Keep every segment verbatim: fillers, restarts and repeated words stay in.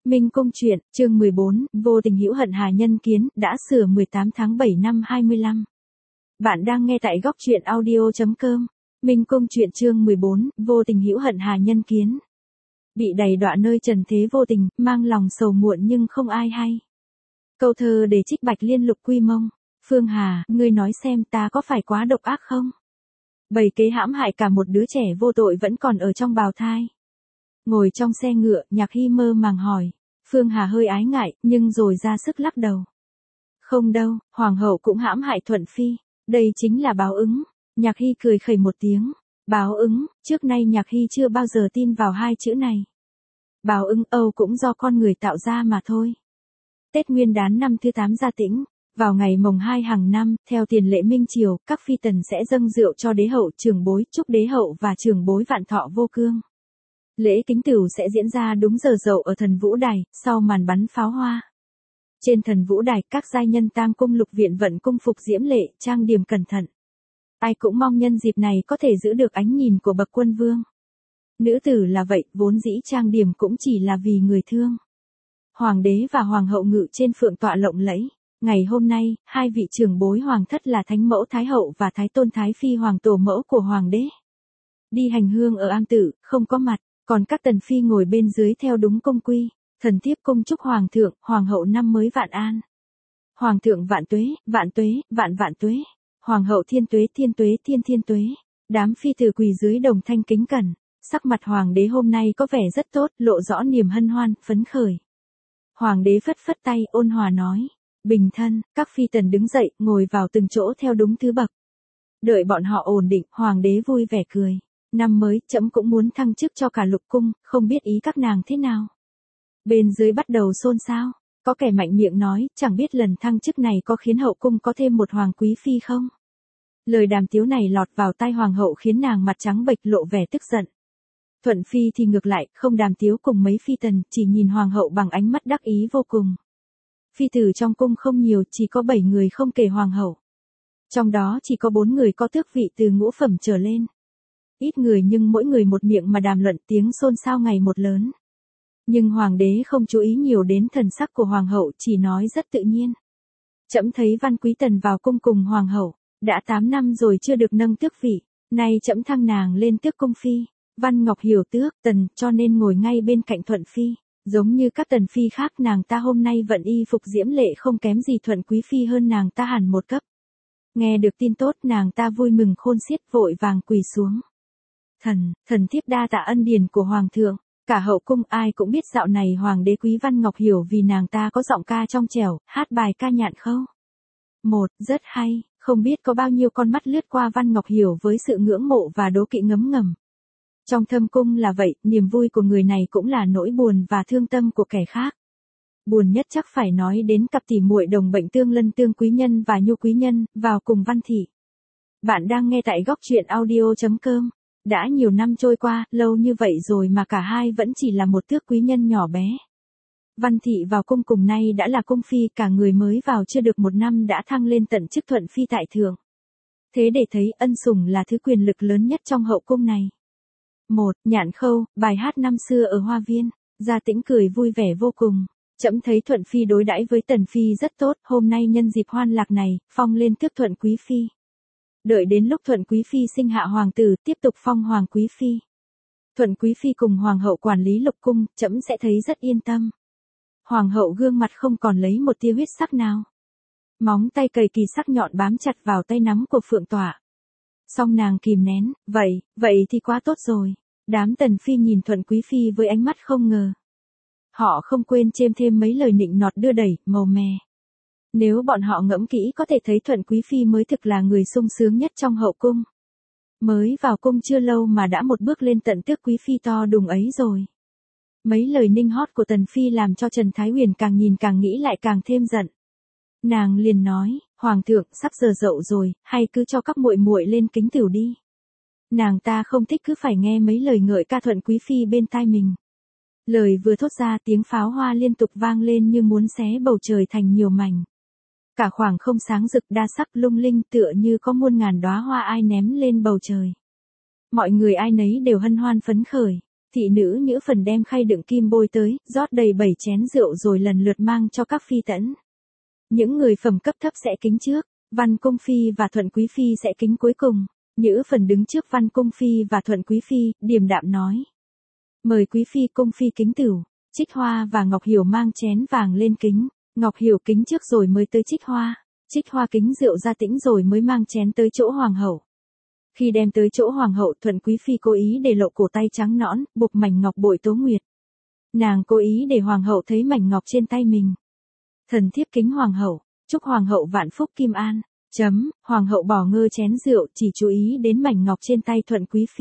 Minh Cung truyện, chương mười bốn, vô tình hữu hận hà nhân kiến, đã sửa mười tám tháng bảy năm hai mươi lăm. Bạn đang nghe tại góc truyện audio.com. Minh Cung truyện chương mười bốn, vô tình hữu hận hà nhân kiến. Bị đầy đọa nơi trần thế vô tình, mang lòng sầu muộn nhưng không ai hay. Câu thơ để trích Bạch Liên Lục Quy Mông. Phương Hà, ngươi nói xem ta có phải quá độc ác không? Bầy kế hãm hại cả một đứa trẻ vô tội vẫn còn ở trong bào thai. Ngồi trong xe ngựa, Nhạc Hy mơ màng hỏi. Phương Hà hơi ái ngại, nhưng rồi ra sức lắc đầu. Không đâu, Hoàng hậu cũng hãm hại Thuận Phi. Đây chính là báo ứng. Nhạc Hy cười khẩy một tiếng. Báo ứng, trước nay Nhạc Hy chưa bao giờ tin vào hai chữ này. Báo ứng Âu cũng do con người tạo ra mà thôi. Tết Nguyên Đán năm thứ tám Gia Tĩnh. Vào ngày mồng hai hàng năm, theo tiền lệ Minh Triều, các phi tần sẽ dâng rượu cho đế hậu, trưởng bối, chúc đế hậu và trưởng bối vạn thọ vô cương. Lễ kính tửu sẽ diễn ra đúng giờ dậu ở Thần Vũ Đài, sau màn bắn pháo hoa. Trên Thần Vũ Đài, các giai nhân Tam cung lục viện vận cung phục diễm lệ, trang điểm cẩn thận. Ai cũng mong nhân dịp này có thể giữ được ánh nhìn của bậc quân vương. Nữ tử là vậy, vốn dĩ trang điểm cũng chỉ là vì người thương. Hoàng đế và hoàng hậu ngự trên phượng tọa lộng lẫy. Ngày hôm nay, hai vị trưởng bối hoàng thất là Thánh mẫu Thái hậu và Thái tôn Thái phi hoàng tổ mẫu của hoàng đế. Đi hành hương ở am tự, không có mặt. Còn các tần phi ngồi bên dưới theo đúng công quy, thần thiếp cung chúc hoàng thượng, hoàng hậu năm mới vạn an. Hoàng thượng vạn tuế, vạn tuế, vạn vạn tuế. Hoàng hậu thiên tuế, thiên tuế, thiên thiên tuế. Đám phi tử quỳ dưới đồng thanh kính cẩn. Sắc mặt hoàng đế hôm nay có vẻ rất tốt, lộ rõ niềm hân hoan, phấn khởi. Hoàng đế phất phất tay, ôn hòa nói. Bình thân, các phi tần đứng dậy, ngồi vào từng chỗ theo đúng thứ bậc. Đợi bọn họ ổn định, hoàng đế vui vẻ cười. Năm mới, trẫm cũng muốn thăng chức cho cả lục cung, không biết ý các nàng thế nào. Bên dưới bắt đầu xôn xao, có kẻ mạnh miệng nói, chẳng biết lần thăng chức này có khiến hậu cung có thêm một hoàng quý phi không? Lời đàm tiếu này lọt vào tai hoàng hậu khiến nàng mặt trắng bệch lộ vẻ tức giận. Thuận Phi thì ngược lại, không đàm tiếu cùng mấy phi tần, chỉ nhìn hoàng hậu bằng ánh mắt đắc ý vô cùng. Phi tử trong cung không nhiều, chỉ có bảy người không kể hoàng hậu. Trong đó chỉ có bốn người có tước vị từ ngũ phẩm trở lên. Ít người nhưng mỗi người một miệng mà đàm luận, tiếng xôn xao ngày một lớn. Nhưng hoàng đế không chú ý nhiều đến thần sắc của hoàng hậu, chỉ nói rất tự nhiên. Trẫm thấy Văn Quý Tần vào cung cùng hoàng hậu, đã tám năm rồi chưa được nâng tước vị, nay trẫm thăng nàng lên tước cung phi. Văn Ngọc Hiểu tước Tần, cho nên ngồi ngay bên cạnh Thuận Phi, giống như các tần phi khác, nàng ta hôm nay vận y phục diễm lệ không kém gì Thuận Quý phi hơn nàng ta hẳn một cấp. Nghe được tin tốt, nàng ta vui mừng khôn xiết, vội vàng quỳ xuống. Thần, thần thiếp đa tạ ân điển của hoàng thượng. Cả hậu cung ai cũng biết dạo này hoàng đế quý Văn Ngọc Hiểu vì nàng ta có giọng ca trong trẻo, hát bài ca nhạn khâu. Một, rất hay, không biết có bao nhiêu con mắt lướt qua Văn Ngọc Hiểu với sự ngưỡng mộ và đố kỵ ngấm ngầm. Trong thâm cung là vậy, niềm vui của người này cũng là nỗi buồn và thương tâm của kẻ khác. Buồn nhất chắc phải nói đến cặp tỉ muội đồng bệnh Tương Lân Tương Quý Nhân và Nhu Quý Nhân, vào cùng Văn Thị. Bạn đang nghe tại góc truyện audio.com. Đã nhiều năm trôi qua, lâu như vậy rồi mà cả hai vẫn chỉ là một tước quý nhân nhỏ bé. Văn Thị vào cung cùng nay đã là cung phi, cả người mới vào chưa được một năm đã thăng lên tận chức Thuận Phi tại thượng. Thế để thấy ân sủng là thứ quyền lực lớn nhất trong hậu cung này. Một, Nhạn khâu, bài hát năm xưa ở Hoa Viên. Gia Tĩnh cười vui vẻ vô cùng. Trẫm thấy Thuận Phi đối đãi với Tần Phi rất tốt, hôm nay nhân dịp hoan lạc này, phong lên tước Thuận Quý Phi. Đợi đến lúc Thuận Quý Phi sinh hạ hoàng tử, tiếp tục phong Hoàng Quý Phi. Thuận Quý Phi cùng Hoàng hậu quản lý lục cung, trẫm sẽ thấy rất yên tâm. Hoàng hậu gương mặt không còn lấy một tia huyết sắc nào. Móng tay cầy kỳ sắc nhọn bám chặt vào tay nắm của phượng tọa. Song nàng kìm nén, vậy, vậy thì quá tốt rồi. Đám tần phi nhìn Thuận Quý Phi với ánh mắt không ngờ. Họ không quên chêm thêm mấy lời nịnh nọt đưa đẩy, màu mè. Nếu bọn họ ngẫm kỹ có thể thấy Thuận Quý Phi mới thực là người sung sướng nhất trong hậu cung. Mới vào cung chưa lâu mà đã một bước lên tận tước Quý Phi to đùng ấy rồi. Mấy lời ninh hót của Tần Phi làm cho Trần Thái Huyền càng nhìn càng nghĩ lại càng thêm giận. Nàng liền nói, Hoàng thượng sắp giờ dậu rồi, hay cứ cho các muội muội lên kính tửu đi. Nàng ta không thích cứ phải nghe mấy lời ngợi ca Thuận Quý Phi bên tai mình. Lời vừa thốt ra tiếng pháo hoa liên tục vang lên như muốn xé bầu trời thành nhiều mảnh. Cả khoảng không sáng rực đa sắc lung linh tựa như có muôn ngàn đóa hoa ai ném lên bầu trời. Mọi người ai nấy đều hân hoan phấn khởi. Thị nữ Nhữ Phần đem khay đựng kim bôi tới, rót đầy bảy chén rượu rồi lần lượt mang cho các phi tẫn. Những người phẩm cấp thấp sẽ kính trước, Văn Cung Phi và Thuận Quý Phi sẽ kính cuối cùng. Nhữ Phần đứng trước Văn Cung Phi và Thuận Quý Phi, điềm đạm nói. Mời Quý Phi Cung Phi kính tửu. Trích Hoa và Ngọc Hiểu mang chén vàng lên kính. Ngọc Hiểu kính trước rồi mới tới Trích Hoa. Trích Hoa kính rượu ra tĩnh rồi mới mang chén tới chỗ Hoàng hậu. Khi đem tới chỗ Hoàng hậu, Thuận Quý Phi cố ý để lộ cổ tay trắng nõn, buộc mảnh ngọc bội tố nguyệt. Nàng cố ý để Hoàng hậu thấy mảnh ngọc trên tay mình. Thần thiếp kính Hoàng hậu, chúc Hoàng hậu vạn phúc kim an. Chấm, Hoàng hậu bỏ ngơ chén rượu, chỉ chú ý đến mảnh ngọc trên tay Thuận Quý Phi.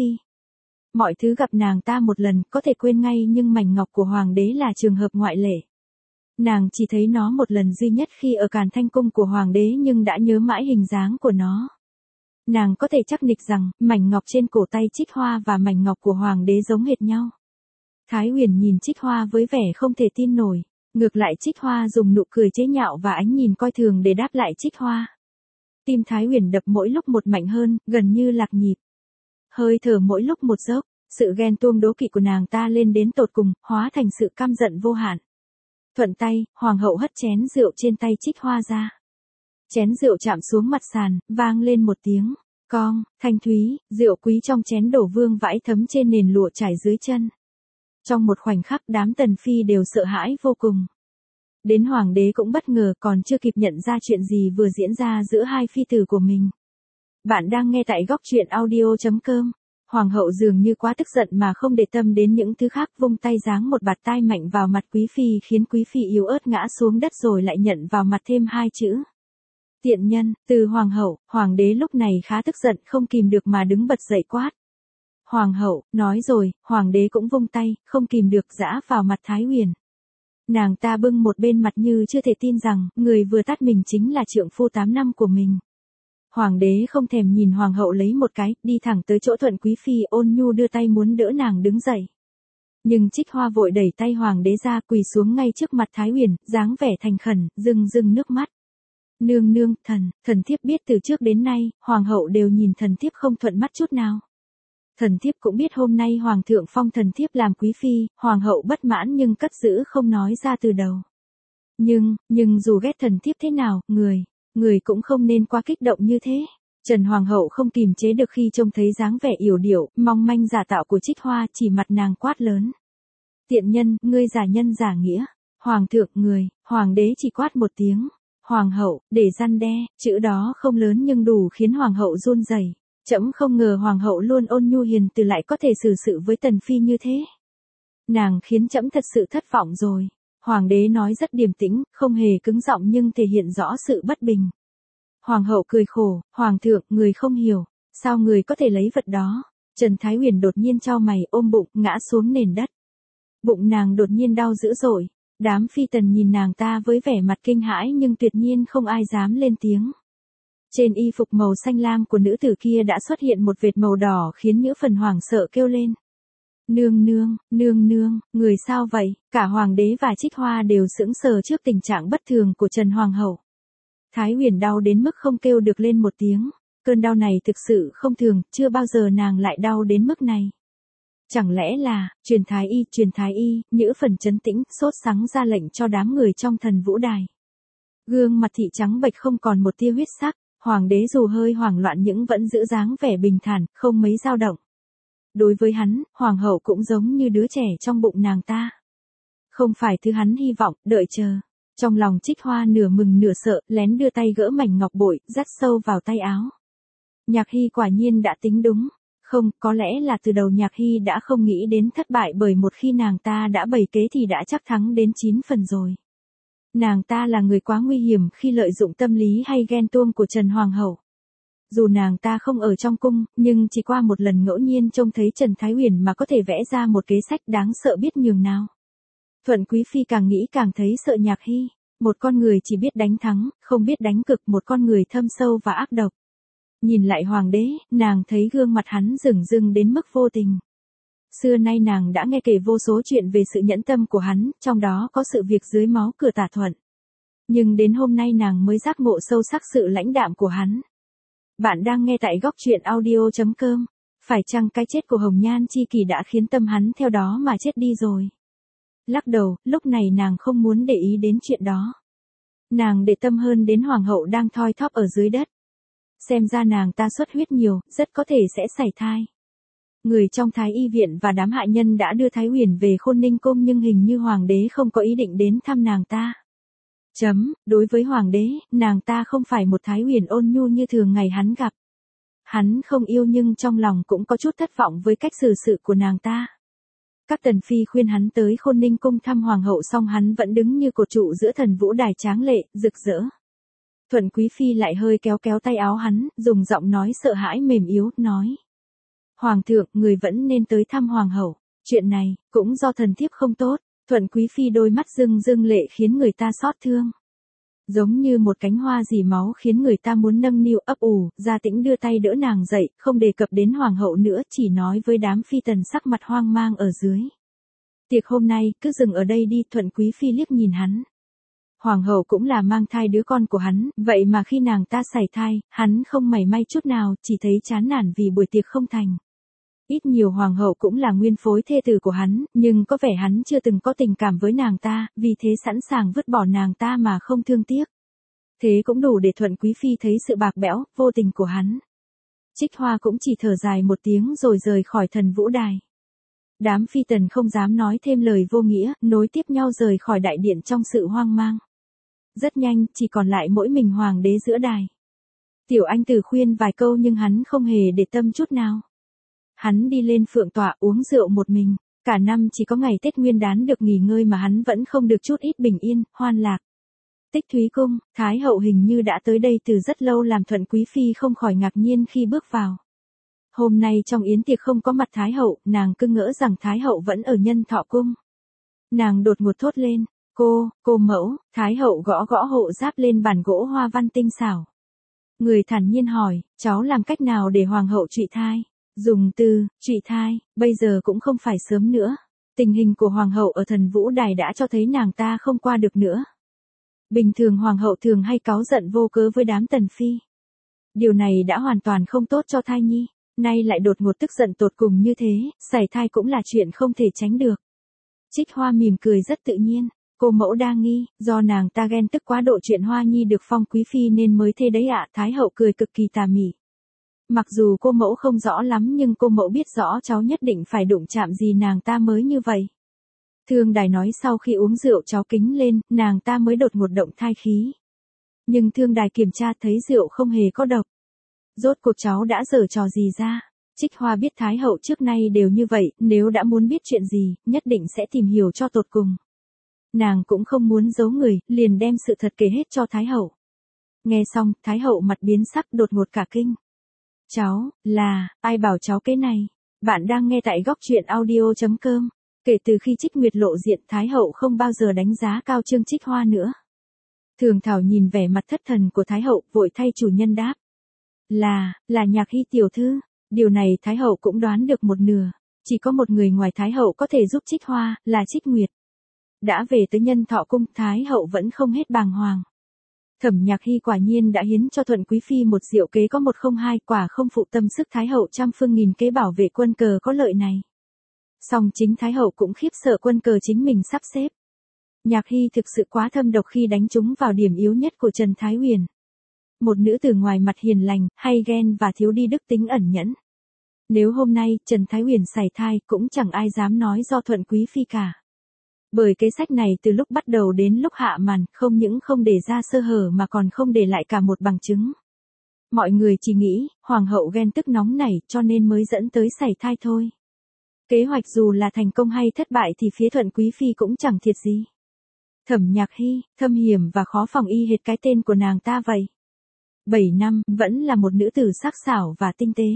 Mọi thứ gặp nàng ta một lần có thể quên ngay, nhưng mảnh ngọc của Hoàng đế là trường hợp ngoại lệ. Nàng chỉ thấy nó một lần duy nhất khi ở Càn Thanh Cung của Hoàng đế, nhưng đã nhớ mãi hình dáng của nó. Nàng có thể chắc nịch rằng, mảnh ngọc trên cổ tay Trích Hoa và mảnh ngọc của Hoàng đế giống hệt nhau. Thái Huyền nhìn Trích Hoa với vẻ không thể tin nổi. Ngược lại Trích Hoa dùng nụ cười chế nhạo và ánh nhìn coi thường để đáp lại Trích Hoa. Tim Thái Huyền đập mỗi lúc một mạnh hơn, gần như lạc nhịp. Hơi thở mỗi lúc một dốc, sự ghen tuông đố kỵ của nàng ta lên đến tột cùng, hóa thành sự căm giận vô hạn. Thuận tay, Hoàng hậu hất chén rượu trên tay Trích Hoa ra. Chén rượu chạm xuống mặt sàn, vang lên một tiếng cong, thanh thúy, rượu quý trong chén đổ vương vãi thấm trên nền lụa trải dưới chân. Trong một khoảnh khắc đám tần phi đều sợ hãi vô cùng. Đến Hoàng đế cũng bất ngờ, còn chưa kịp nhận ra chuyện gì vừa diễn ra giữa hai phi tử của mình. Bạn đang nghe tại góc truyện audio chấm com. Hoàng hậu dường như quá tức giận mà không để tâm đến những thứ khác, vung tay giáng một bạt tai mạnh vào mặt Quý Phi khiến Quý Phi yếu ớt ngã xuống đất rồi lại nhận vào mặt thêm hai chữ. Tiện nhân. Từ Hoàng hậu, Hoàng đế lúc này khá tức giận, không kìm được mà đứng bật dậy quát. Hoàng hậu, nói rồi, Hoàng đế cũng vung tay, không kìm được giã vào mặt Thái Huyền. Nàng ta bưng một bên mặt như chưa thể tin rằng, người vừa tát mình chính là trượng phu tám năm của mình. Hoàng đế không thèm nhìn Hoàng hậu lấy một cái, đi thẳng tới chỗ Thuận Quý Phi, ôn nhu đưa tay muốn đỡ nàng đứng dậy. Nhưng Trích Hoa vội đẩy tay Hoàng đế ra, quỳ xuống ngay trước mặt Thái Huyền, dáng vẻ thành khẩn, rưng rưng nước mắt. Nương nương, thần, thần thiếp biết từ trước đến nay, Hoàng hậu đều nhìn thần thiếp không thuận mắt chút nào. Thần thiếp cũng biết hôm nay Hoàng thượng phong thần thiếp làm Quý Phi, Hoàng hậu bất mãn nhưng cất giữ không nói ra từ đầu. Nhưng, nhưng dù ghét thần thiếp thế nào, người, người cũng không nên quá kích động như thế. Trần Hoàng hậu không kìm chế được khi trông thấy dáng vẻ yểu điệu, mong manh giả tạo của Trích Hoa, chỉ mặt nàng quát lớn. Tiện nhân, ngươi giả nhân giả nghĩa. Hoàng thượng, người, Hoàng đế chỉ quát một tiếng. Hoàng hậu, để răn đe, chữ đó không lớn nhưng đủ khiến Hoàng hậu run rẩy. Trẫm không ngờ Hoàng hậu luôn ôn nhu hiền từ lại có thể xử sự với Tần Phi như thế. Nàng khiến trẫm thật sự thất vọng rồi. Hoàng đế nói rất điềm tĩnh, không hề cứng giọng nhưng thể hiện rõ sự bất bình. Hoàng hậu cười khổ, Hoàng thượng, người không hiểu, sao người có thể lấy vật đó. Trần Thái Huyền đột nhiên chau mày, ôm bụng, ngã xuống nền đất. Bụng nàng đột nhiên đau dữ dội. Đám phi tần nhìn nàng ta với vẻ mặt kinh hãi nhưng tuyệt nhiên không ai dám lên tiếng. Trên y phục màu xanh lam của nữ tử kia đã xuất hiện một vệt màu đỏ khiến Nhữ Phần hoảng sợ kêu lên. Nương nương, nương nương, người sao vậy? Cả Hoàng đế và Trích Hoa đều sững sờ trước tình trạng bất thường của Trần Hoàng hậu. Thái Huyền đau đến mức không kêu được lên một tiếng. Cơn đau này thực sự không thường, chưa bao giờ nàng lại đau đến mức này. Chẳng lẽ là, truyền thái y, truyền thái y, Nhữ Phần trấn tĩnh, sốt sắng ra lệnh cho đám người trong Thần Vũ Đài. Gương mặt thị trắng bệch không còn một tia huyết sắc, Hoàng đế dù hơi hoảng loạn nhưng vẫn giữ dáng vẻ bình thản, không mấy dao động. Đối với hắn, Hoàng hậu cũng giống như đứa trẻ trong bụng nàng ta. Không phải thứ hắn hy vọng, đợi chờ. Trong lòng Trích Hoa nửa mừng nửa sợ, lén đưa tay gỡ mảnh ngọc bội, dắt sâu vào tay áo. Nhạc Hy quả nhiên đã tính đúng. Không, có lẽ là từ đầu Nhạc Hy đã không nghĩ đến thất bại, bởi một khi nàng ta đã bày kế thì đã chắc thắng đến chín phần rồi. Nàng ta là người quá nguy hiểm khi lợi dụng tâm lý hay ghen tuông của Trần Hoàng hậu. Dù nàng ta không ở trong cung, nhưng chỉ qua một lần ngẫu nhiên trông thấy Trần Thái Huyền mà có thể vẽ ra một kế sách đáng sợ biết nhường nào. Thuận Quý Phi càng nghĩ càng thấy sợ Nhạc Hy. Một con người chỉ biết đánh thắng, không biết đánh cực, một con người thâm sâu và ác độc. Nhìn lại Hoàng đế, nàng thấy gương mặt hắn rừng rưng đến mức vô tình. Xưa nay nàng đã nghe kể vô số chuyện về sự nhẫn tâm của hắn, trong đó có sự việc dưới máu cửa Tả Thuận. Nhưng đến hôm nay nàng mới giác ngộ sâu sắc sự lãnh đạm của hắn. Bạn đang nghe tại góc truyện audio chấm com. Phải chăng cái chết của Hồng Nhan Chi Kỷ đã khiến tâm hắn theo đó mà chết đi rồi? Lắc đầu, lúc này nàng không muốn để ý đến chuyện đó. Nàng để tâm hơn đến hoàng hậu đang thoi thóp ở dưới đất. Xem ra nàng ta xuất huyết nhiều, rất có thể sẽ sảy thai. Người trong Thái y viện và đám hạ nhân đã đưa Thái Huyền về Khôn Ninh Cung nhưng hình như hoàng đế không có ý định đến thăm nàng ta. Chấm, đối với hoàng đế, nàng ta không phải một Thái Huyền ôn nhu như thường ngày hắn gặp. Hắn không yêu nhưng trong lòng cũng có chút thất vọng với cách xử sự của nàng ta. Các tần phi khuyên hắn tới Khôn Ninh Cung thăm hoàng hậu song hắn vẫn đứng như cột trụ giữa thần vũ đài tráng lệ, rực rỡ. Thuận Quý Phi lại hơi kéo kéo tay áo hắn, dùng giọng nói sợ hãi mềm yếu, nói. Hoàng thượng, người vẫn nên tới thăm hoàng hậu. Chuyện này, cũng do thần thiếp không tốt. Thuận Quý Phi đôi mắt rưng rưng lệ khiến người ta xót thương. Giống như một cánh hoa dì máu khiến người ta muốn nâng niu ấp ủ, Gia Tĩnh đưa tay đỡ nàng dậy, không đề cập đến hoàng hậu nữa, chỉ nói với đám phi tần sắc mặt hoang mang ở dưới. Tiệc hôm nay, cứ dừng ở đây đi. Thuận Quý Phi liếc nhìn hắn. Hoàng hậu cũng là mang thai đứa con của hắn, vậy mà khi nàng ta sảy thai, hắn không mảy may chút nào, chỉ thấy chán nản vì buổi tiệc không thành. Ít nhiều hoàng hậu cũng là nguyên phối thê tử của hắn, nhưng có vẻ hắn chưa từng có tình cảm với nàng ta, vì thế sẵn sàng vứt bỏ nàng ta mà không thương tiếc. Thế cũng đủ để Thuận Quý Phi thấy sự bạc bẽo, vô tình của hắn. Trích Hoa cũng chỉ thở dài một tiếng rồi rời khỏi thần vũ đài. Đám phi tần không dám nói thêm lời vô nghĩa, nối tiếp nhau rời khỏi đại điện trong sự hoang mang. Rất nhanh, chỉ còn lại mỗi mình hoàng đế giữa đài. Tiểu Anh Tử khuyên vài câu nhưng hắn không hề để tâm chút nào. Hắn đi lên phượng tọa uống rượu một mình, cả năm chỉ có ngày Tết Nguyên Đán được nghỉ ngơi mà hắn vẫn không được chút ít bình yên, hoan lạc. Tích Thúy Cung, Thái hậu hình như đã tới đây từ rất lâu làm Thuận Quý Phi không khỏi ngạc nhiên khi bước vào. Hôm nay trong yến tiệc không có mặt Thái hậu, nàng cứ ngỡ rằng Thái hậu vẫn ở Nhân Thọ Cung. Nàng đột ngột thốt lên, cô, cô mẫu. Thái hậu gõ gõ hộ giáp lên bàn gỗ hoa văn tinh xảo. Người thản nhiên hỏi, cháu làm cách nào để hoàng hậu trụy thai? Dùng từ, trụy thai, bây giờ cũng không phải sớm nữa. Tình hình của hoàng hậu ở thần vũ đài đã cho thấy nàng ta không qua được nữa. Bình thường hoàng hậu thường hay cáu giận vô cớ với đám tần phi. Điều này đã hoàn toàn không tốt cho thai nhi, nay lại đột ngột tức giận tột cùng như thế, sảy thai cũng là chuyện không thể tránh được. Trích Hoa mỉm cười rất tự nhiên, cô mẫu đa nghi, do nàng ta ghen tức quá độ chuyện Hoa Nhi được phong quý phi nên mới thế đấy ạ. Thái hậu cười cực kỳ tà mị. Mặc dù cô mẫu không rõ lắm nhưng cô mẫu biết rõ cháu nhất định phải đụng chạm gì nàng ta mới như vậy. Thương Đài nói sau khi uống rượu cháu kính lên, nàng ta mới đột ngột động thai khí. Nhưng Thương Đài kiểm tra thấy rượu không hề có độc. Rốt cuộc cháu đã giở trò gì ra? Trích Hoa biết Thái hậu trước nay đều như vậy, nếu đã muốn biết chuyện gì, nhất định sẽ tìm hiểu cho tột cùng. Nàng cũng không muốn giấu người, liền đem sự thật kể hết cho Thái hậu. Nghe xong, Thái hậu mặt biến sắc đột ngột cả kinh. Cháu, là, ai bảo cháu cái này? Bạn đang nghe tại góc truyện audio chấm com. Kể từ khi Trích Nguyệt lộ diện, Thái hậu không bao giờ đánh giá cao Trương Trích Hoa nữa. Thường Thảo nhìn vẻ mặt thất thần của Thái hậu, vội thay chủ nhân đáp. Là, là Nhạc Hy tiểu thư. Điều này Thái hậu cũng đoán được một nửa. Chỉ có một người ngoài Thái hậu có thể giúp Trích Hoa, là Trích Nguyệt. Đã về tới Nhân Thọ Cung, Thái hậu vẫn không hết bàng hoàng. Thẩm Nhạc Hy quả nhiên đã hiến cho Thuận Quý Phi một diệu kế có một không hai, quả không phụ tâm sức Thái hậu trăm phương nghìn kế bảo vệ quân cờ có lợi này. Song chính Thái hậu cũng khiếp sợ quân cờ chính mình sắp xếp. Nhạc Hy thực sự quá thâm độc khi đánh trúng vào điểm yếu nhất của Trần Thái Huyền. Một nữ tử ngoài mặt hiền lành, hay ghen và thiếu đi đức tính ẩn nhẫn. Nếu hôm nay Trần Thái Huyền sảy thai cũng chẳng ai dám nói do Thuận Quý Phi cả. Bởi kế sách này từ lúc bắt đầu đến lúc hạ màn, không những không để ra sơ hở mà còn không để lại cả một bằng chứng. Mọi người chỉ nghĩ, hoàng hậu ghen tức nóng nảy cho nên mới dẫn tới sảy thai thôi. Kế hoạch dù là thành công hay thất bại thì phía Thuận Quý Phi cũng chẳng thiệt gì. Thẩm Nhạc Hy, thâm hiểm và khó phòng y hệt cái tên của nàng ta vậy. Bảy năm, vẫn là một nữ tử sắc sảo và tinh tế.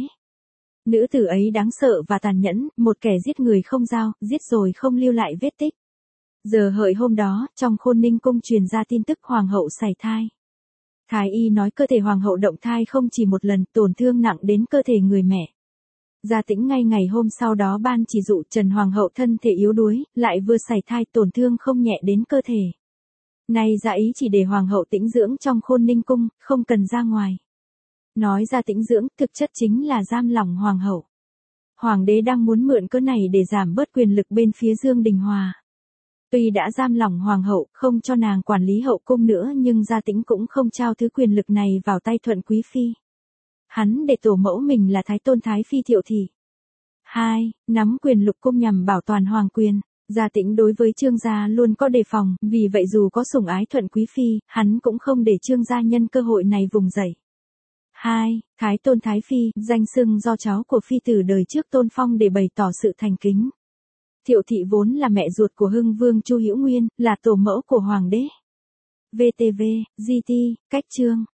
Nữ tử ấy đáng sợ và tàn nhẫn, một kẻ giết người không dao, giết rồi không lưu lại vết tích. Giờ hợi hôm đó, trong Khôn Ninh Cung truyền ra tin tức hoàng hậu sảy thai. Thái y nói cơ thể hoàng hậu động thai không chỉ một lần, tổn thương nặng đến cơ thể người mẹ. Gia Tĩnh ngay ngày hôm sau đó ban chỉ dụ Trần hoàng hậu thân thể yếu đuối, lại vừa sảy thai tổn thương không nhẹ đến cơ thể. Nay gia ý chỉ để hoàng hậu tĩnh dưỡng trong Khôn Ninh Cung, không cần ra ngoài. Nói ra tĩnh dưỡng, thực chất chính là giam lỏng hoàng hậu. Hoàng đế đang muốn mượn cớ này để giảm bớt quyền lực bên phía Dương Đình Hòa. Tuy đã giam lỏng hoàng hậu, không cho nàng quản lý hậu cung nữa, nhưng Gia Tĩnh cũng không trao thứ quyền lực này vào tay Thuận Quý Phi. Hắn để tổ mẫu mình là Thái Tôn Thái Phi Thiệu Thị. hai. Nắm quyền lục cung nhằm bảo toàn hoàng quyền. Gia Tĩnh đối với Trương gia luôn có đề phòng, vì vậy dù có sủng ái Thuận Quý Phi, hắn cũng không để Trương gia nhân cơ hội này vùng dậy. hai. Thái Tôn Thái Phi, danh xưng do cháu của phi tử đời trước tôn phong để bày tỏ sự thành kính. Thiệu Thị vốn là mẹ ruột của Hưng Vương Chu Hữu Nguyên, là tổ mẫu của hoàng đế. vê tê vê, giê tê, cách chương.